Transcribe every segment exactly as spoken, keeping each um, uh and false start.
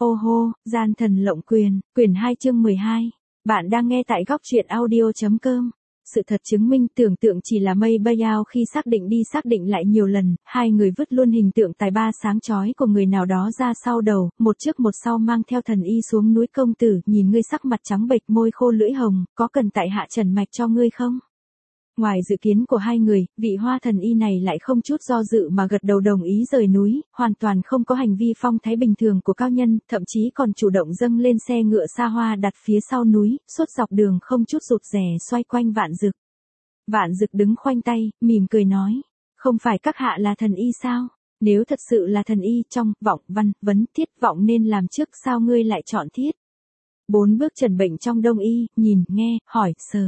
Ô hô, gian thần lộng quyền, quyển hai chương mười hai. Bạn đang nghe tại góc truyện audio.com. Sự thật chứng minh tưởng tượng chỉ là mây bay ao khi xác định đi xác định lại nhiều lần, hai người vứt luôn hình tượng tài ba sáng chói của người nào đó ra sau đầu, một trước một sau mang theo thần y xuống núi. Công tử, nhìn ngươi sắc mặt trắng bệch môi khô lưỡi hồng, có cần tại hạ trần mạch cho ngươi không? Ngoài dự kiến của hai người, vị hoa thần y này lại không chút do dự mà gật đầu đồng ý rời núi, hoàn toàn không có hành vi phong thái bình thường của cao nhân, thậm chí còn chủ động dâng lên xe ngựa xa hoa đặt phía sau núi, suốt dọc đường không chút rụt rè xoay quanh Vạn Dực. Vạn Dực đứng khoanh tay, mỉm cười nói, không phải các hạ là thần y sao? Nếu thật sự là thần y, trong, vọng, văn, vấn, thiết vọng nên làm trước, sao ngươi lại chọn thiết? Bốn bước trần bệnh trong đông y, nhìn, nghe, hỏi, sờ.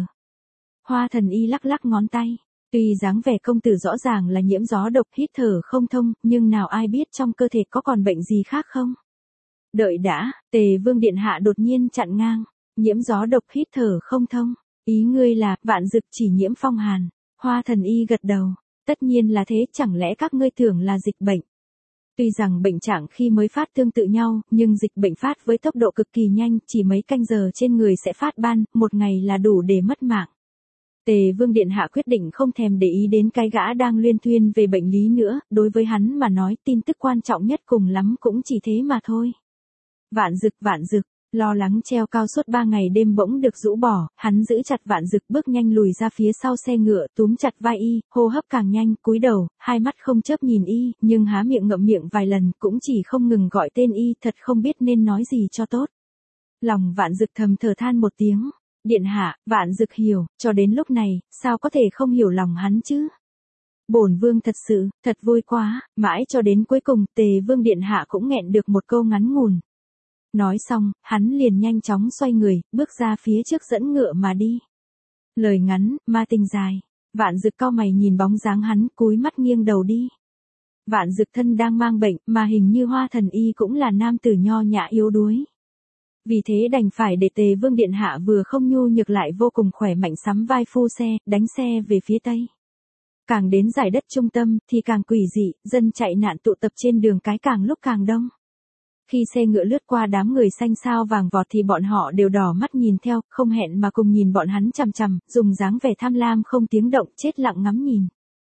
Hoa thần y lắc lắc ngón tay, tuy dáng vẻ công tử rõ ràng là nhiễm gió độc hít thở không thông, nhưng nào ai biết trong cơ thể có còn bệnh gì khác không? Đợi đã, Tề Vương điện hạ đột nhiên chặn ngang, nhiễm gió độc hít thở không thông, ý ngươi là Vạn Dực chỉ nhiễm phong hàn. Hoa thần y gật đầu, tất nhiên là thế, chẳng lẽ các ngươi tưởng là dịch bệnh? Tuy rằng bệnh trạng khi mới phát tương tự nhau, nhưng dịch bệnh phát với tốc độ cực kỳ nhanh, chỉ mấy canh giờ trên người sẽ phát ban, một ngày là đủ để mất mạng. Tề Vương điện hạ quyết định không thèm để ý đến cái gã đang luyên thuyên về bệnh lý nữa, đối với hắn mà nói tin tức quan trọng nhất cùng lắm cũng chỉ thế mà thôi. Vạn Dực, Vạn Dực, lo lắng treo cao suốt ba ngày đêm bỗng được rũ bỏ, hắn giữ chặt Vạn Dực bước nhanh lùi ra phía sau xe ngựa, túm chặt vai y, hô hấp càng nhanh, cúi đầu, hai mắt không chớp nhìn y, nhưng há miệng ngậm miệng vài lần cũng chỉ không ngừng gọi tên y, thật không biết nên nói gì cho tốt. Lòng Vạn Dực thầm thở than một tiếng. Điện hạ, Vạn Dực hiểu, cho đến lúc này, sao có thể không hiểu lòng hắn chứ? Bổn vương thật sự, thật vui quá, mãi cho đến cuối cùng, Tề Vương điện hạ cũng nghẹn được một câu ngắn ngủn. Nói xong, hắn liền nhanh chóng xoay người, bước ra phía trước dẫn ngựa mà đi. Lời ngắn, ma tình dài. Vạn Dực cau mày nhìn bóng dáng hắn, cúi mắt nghiêng đầu đi. Vạn Dực thân đang mang bệnh, mà hình như Hoa thần y cũng là nam tử nho nhã yếu đuối. Vì thế đành phải để Tề Vương điện hạ vừa không nhu nhược lại vô cùng khỏe mạnh sắm vai phu xe, đánh xe về phía tây. Càng đến giải đất trung tâm thì càng quỷ dị, dân chạy nạn tụ tập trên đường cái càng lúc càng đông. Khi xe ngựa lướt qua đám người xanh xao vàng vọt thì bọn họ đều đỏ mắt nhìn theo, không hẹn mà cùng nhìn bọn hắn chằm chằm, dùng dáng vẻ tham lam không tiếng động, chết lặng ngắm nhìn.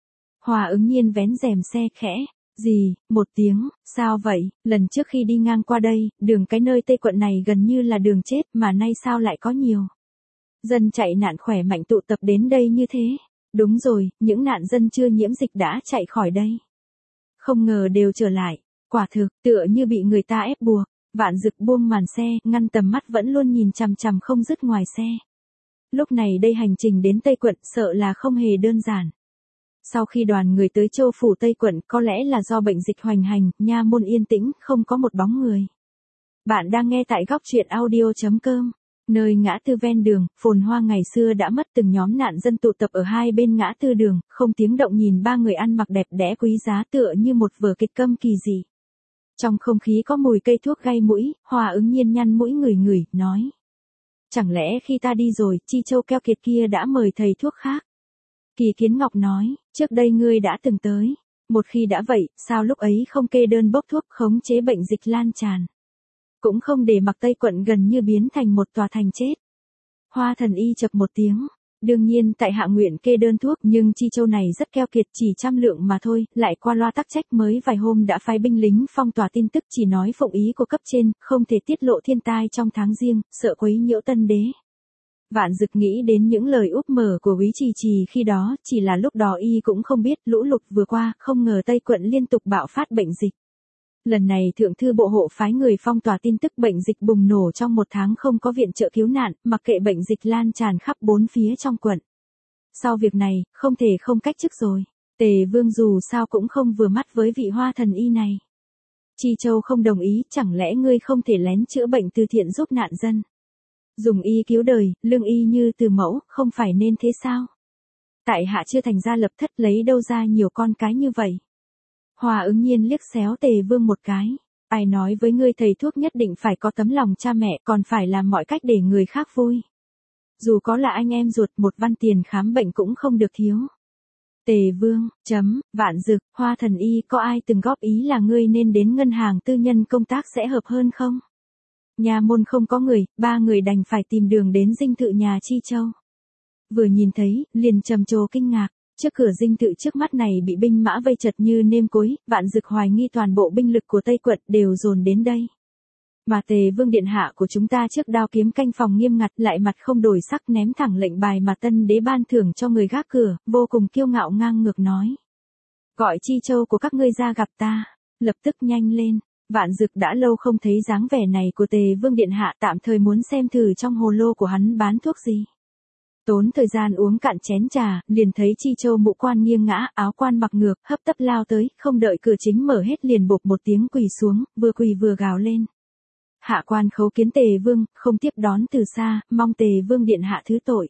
Hòa ứng nhiên vén rèm xe khẽ. Gì, một tiếng, sao vậy, lần trước khi đi ngang qua đây, đường cái nơi Tây quận này gần như là đường chết mà nay sao lại có nhiều. Dân chạy nạn khỏe mạnh tụ tập đến đây như thế. Đúng rồi, những nạn dân chưa nhiễm dịch đã chạy khỏi đây. Không ngờ đều trở lại, quả thực, tựa như bị người ta ép buộc. Vạn Dực buông màn xe, ngăn tầm mắt vẫn luôn nhìn chằm chằm không dứt ngoài xe. Lúc này đây hành trình đến Tây quận sợ là không hề đơn giản. Sau khi đoàn người tới Châu phủ Tây quận, có lẽ là do bệnh dịch hoành hành, nha môn yên tĩnh, không có một bóng người. Bạn đang nghe tại góc truyện audio.com. Nơi ngã tư ven đường, phồn hoa ngày xưa đã mất, từng nhóm nạn dân tụ tập ở hai bên ngã tư đường, không tiếng động nhìn ba người ăn mặc đẹp đẽ quý giá tựa như một vở kịch câm kỳ dị. Trong không khí có mùi cây thuốc gây mũi, Hòa ứng nhiên nhăn mũi ngửi ngửi, nói. Chẳng lẽ khi ta đi rồi, Chi Châu keo kiệt kia đã mời thầy thuốc khác? Kỳ Kiến Ngọc nói, trước đây ngươi đã từng tới. Một khi đã vậy, sao lúc ấy không kê đơn bốc thuốc khống chế bệnh dịch lan tràn? Cũng không để mặc Tây quận gần như biến thành một tòa thành chết. Hoa thần y chập một tiếng. Đương nhiên tại hạ nguyện kê đơn thuốc, nhưng Chi Châu này rất keo kiệt, chỉ trăm lượng mà thôi, lại qua loa tắc trách mới vài hôm đã phái binh lính phong tỏa tin tức, chỉ nói phụng ý của cấp trên, không thể tiết lộ thiên tai trong tháng riêng, sợ quấy nhiễu tân đế. Vạn Dực nghĩ đến những lời úp mở của Úy Trì Trì khi đó, chỉ là lúc đó y cũng không biết lũ lụt vừa qua, không ngờ Tây quận liên tục bạo phát bệnh dịch. Lần này thượng thư bộ hộ phái người phong tỏa tin tức bệnh dịch bùng nổ trong một tháng không có viện trợ cứu nạn, mặc kệ bệnh dịch lan tràn khắp bốn phía trong quận. Sau việc này, không thể không cách chức rồi. Tề Vương dù sao cũng không vừa mắt với vị Hoa thần y này. Chi Châu không đồng ý, chẳng lẽ ngươi không thể lén chữa bệnh từ thiện giúp nạn dân? Dùng y cứu đời, lương y như từ mẫu, không phải nên thế sao? Tại hạ chưa thành gia lập thất, lấy đâu ra nhiều con cái như vậy? Hòa ứng nhiên liếc xéo Tề Vương một cái. Ai nói với ngươi thầy thuốc nhất định phải có tấm lòng cha mẹ, còn phải làm mọi cách để người khác vui. Dù có là anh em ruột, một văn tiền khám bệnh cũng không được thiếu. Tề Vương, chấm, Vạn Dực, Hoa thần y, có ai từng góp ý là ngươi nên đến ngân hàng tư nhân công tác sẽ hợp hơn không? Nha môn không có người, ba người đành phải tìm đường đến dinh thự nhà Chi Châu. Vừa nhìn thấy, liền trầm trồ kinh ngạc, trước cửa dinh thự trước mắt này bị binh mã vây chật như nêm cối, Vạn Dực hoài nghi toàn bộ binh lực của Tây quận đều dồn đến đây. Mà Tề Vương điện hạ của chúng ta trước đao kiếm canh phòng nghiêm ngặt, lại mặt không đổi sắc ném thẳng lệnh bài mà Tân đế ban thưởng cho người gác cửa, vô cùng kiêu ngạo ngang ngược nói: "Gọi Chi Châu của các ngươi ra gặp ta, lập tức nhanh lên." Vạn Dực đã lâu không thấy dáng vẻ này của Tề Vương điện hạ, tạm thời muốn xem thử trong hồ lô của hắn bán thuốc gì. Tốn thời gian uống cạn chén trà, liền thấy Chi Châu mũ quan nghiêng ngã, áo quan mặc ngược, hấp tấp lao tới, không đợi cửa chính mở hết liền bộp một tiếng quỳ xuống, vừa quỳ vừa gào lên: "Hạ quan khấu kiến Tề Vương, không tiếp đón từ xa, mong Tề Vương điện hạ thứ tội."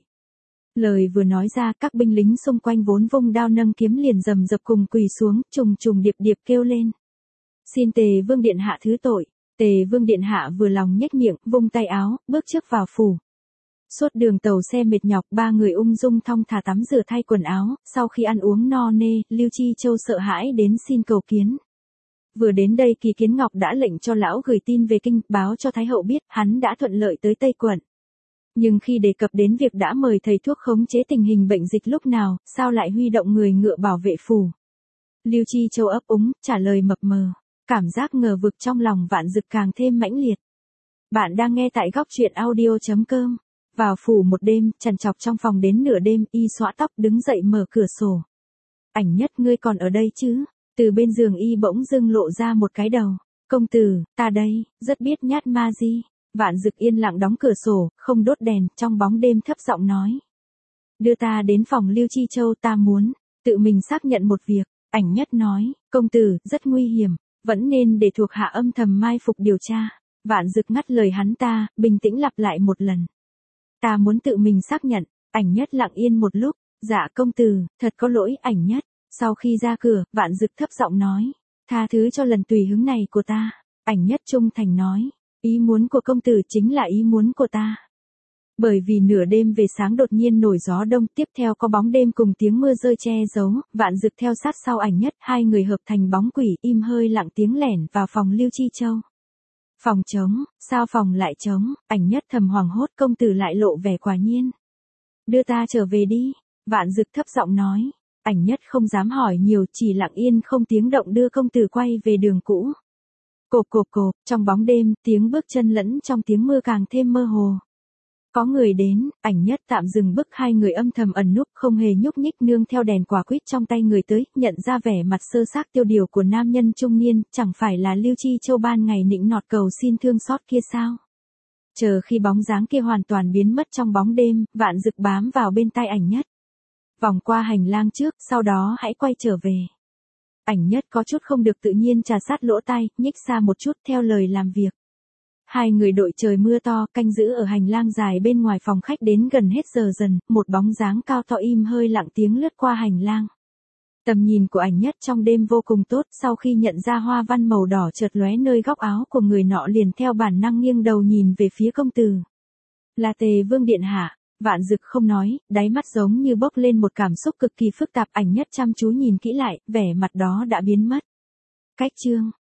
Lời vừa nói ra, các binh lính xung quanh vốn vung đao nâng kiếm liền rầm rập cùng quỳ xuống, trùng trùng điệp điệp kêu lên: "Xin Tề Vương điện hạ thứ tội." Tề Vương điện hạ vừa lòng nhếch miệng, vung tay áo, bước trước vào phủ. Suốt đường tàu xe mệt nhọc, ba người ung dung thong thả tắm rửa thay quần áo, sau khi ăn uống no nê, Lưu Chi Châu sợ hãi đến xin cầu kiến. Vừa đến đây Kỳ Kiến Ngọc đã lệnh cho lão gửi tin về kinh, báo cho Thái hậu biết, hắn đã thuận lợi tới Tây quận. Nhưng khi đề cập đến việc đã mời thầy thuốc khống chế tình hình bệnh dịch lúc nào, sao lại huy động người ngựa bảo vệ phủ? Lưu Chi Châu ấp úng, trả lời mập mờ. Cảm giác ngờ vực trong lòng Vạn Dực càng thêm mãnh liệt. Bạn đang nghe tại góc truyện audio chấm com. Vào phủ một đêm, trằn trọc trong phòng đến nửa đêm, y xõa tóc đứng dậy mở cửa sổ. "Ảnh Nhất, ngươi còn ở đây chứ?" Từ bên giường y bỗng dưng lộ ra một cái đầu. "Công tử, ta đây, rất biết nhát ma di." Vạn Dực yên lặng đóng cửa sổ, không đốt đèn, trong bóng đêm thấp giọng nói: "Đưa ta đến phòng Lưu Chi Châu, ta muốn tự mình xác nhận một việc." Ảnh Nhất nói: "Công tử, rất nguy hiểm, vẫn nên để thuộc hạ âm thầm mai phục điều tra." Vạn Dực ngắt lời hắn ta, bình tĩnh lặp lại một lần: "Ta muốn tự mình xác nhận." Ảnh Nhất lặng yên một lúc: "Dạ công tử, thật có lỗi Ảnh Nhất." Sau khi ra cửa, Vạn Dực thấp giọng nói: "Tha thứ cho lần tùy hứng này của ta." Ảnh Nhất trung thành nói: "Ý muốn của công tử chính là ý muốn của ta." Bởi vì nửa đêm về sáng đột nhiên nổi gió đông, tiếp theo có bóng đêm cùng tiếng mưa rơi che giấu, Vạn Dực theo sát sau Ảnh Nhất, hai người hợp thành bóng quỷ, im hơi lặng tiếng lẻn vào phòng Lưu Chi Châu. Phòng trống, sao phòng lại trống? Ảnh Nhất thầm hoảng hốt, công tử lại lộ vẻ quả nhiên. "Đưa ta trở về đi." Vạn Dực thấp giọng nói. Ảnh Nhất không dám hỏi nhiều, chỉ lặng yên không tiếng động đưa công tử quay về đường cũ. Cộp cộp cộp, trong bóng đêm, tiếng bước chân lẫn trong tiếng mưa càng thêm mơ hồ. Có người đến, Ảnh Nhất tạm dừng bước, hai người âm thầm ẩn núp, không hề nhúc nhích, nương theo đèn quả quýt trong tay người tới, nhận ra vẻ mặt sơ xác tiêu điều của nam nhân trung niên, chẳng phải là Lưu Chi Châu ban ngày nịnh nọt cầu xin thương xót kia sao? Chờ khi bóng dáng kia hoàn toàn biến mất trong bóng đêm, Vạn Dực bám vào bên tai Ảnh Nhất. Vòng qua hành lang trước, sau đó hãy quay trở về. Ảnh Nhất có chút không được tự nhiên trà sát lỗ tai, nhích xa một chút theo lời làm việc. Hai người đội trời mưa to, canh giữ ở hành lang dài bên ngoài phòng khách đến gần hết giờ dần, một bóng dáng cao to im hơi lặng tiếng lướt qua hành lang. Tầm nhìn của Ảnh Nhất trong đêm vô cùng tốt, sau khi nhận ra hoa văn màu đỏ chợt lóe nơi góc áo của người nọ liền theo bản năng nghiêng đầu nhìn về phía công tử. Là Tề Vương điện hạ. Vạn Dực không nói, đáy mắt giống như bốc lên một cảm xúc cực kỳ phức tạp. Ảnh Nhất chăm chú nhìn kỹ lại, vẻ mặt đó đã biến mất. Cách chương